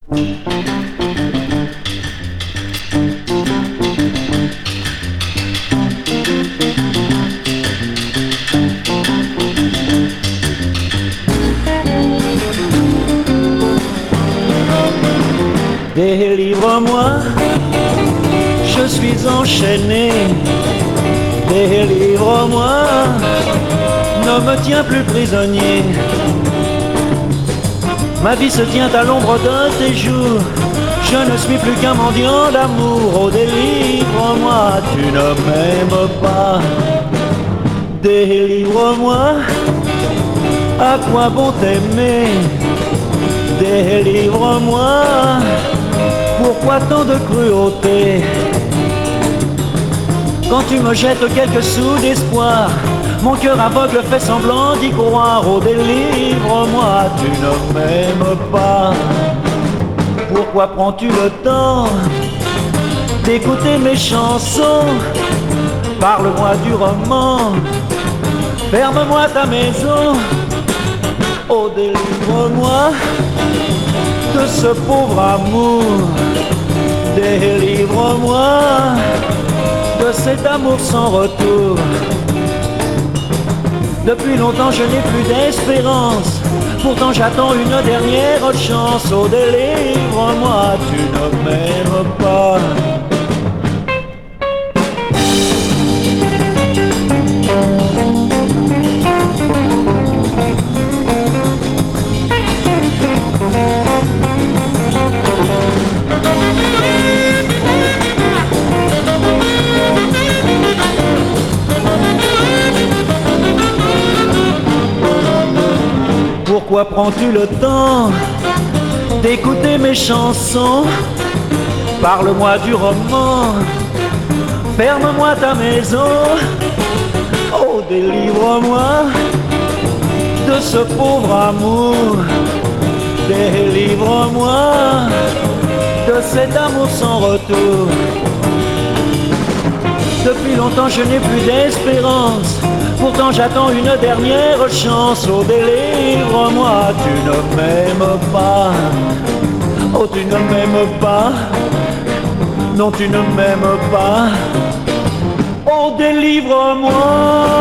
Délivre-moi, je suis enchaîné. Délivre-moi, ne me tiens plus prisonnier. Ma vie se tient à l'ombre de tes jours. Je ne suis plus qu'un mendiant d'amour. Oh, délivre-moi, tu ne m'aimes pas. Délivre-moi, à quoi bon t'aimer? Délivre-moi, pourquoi tant de cruauté? Quand tu me jettes quelques sous d'espoir, mon cœur aveugle fait semblant d'y croire. Oh, délivre-moi, tu ne m'aimes pas. Pourquoi prends-tu le temps d'écouter mes chansons? Parle-moi du roman, ferme-moi ta maison. Oh, délivre-moi de ce pauvre amour. Délivre-moi de cet amour sans retour. Depuis longtemps je n'ai plus d'espérance, pourtant j'attends une dernière chance. Oh, délivre-moi, tu ne m'aimes pas. Pourquoi prends-tu le temps d'écouter mes chansons? Parle-moi du roman, ferme-moi ta maison. Oh, délivre-moi de ce pauvre amour. Délivre-moi de cet amour sans retour. Depuis longtemps je n'ai plus d'espérance, pourtant j'attends une dernière chance. Oh, délivre-moi, tu ne m'aimes pas. Oh, tu ne m'aimes pas. Non, tu ne m'aimes pas. Oh, délivre-moi.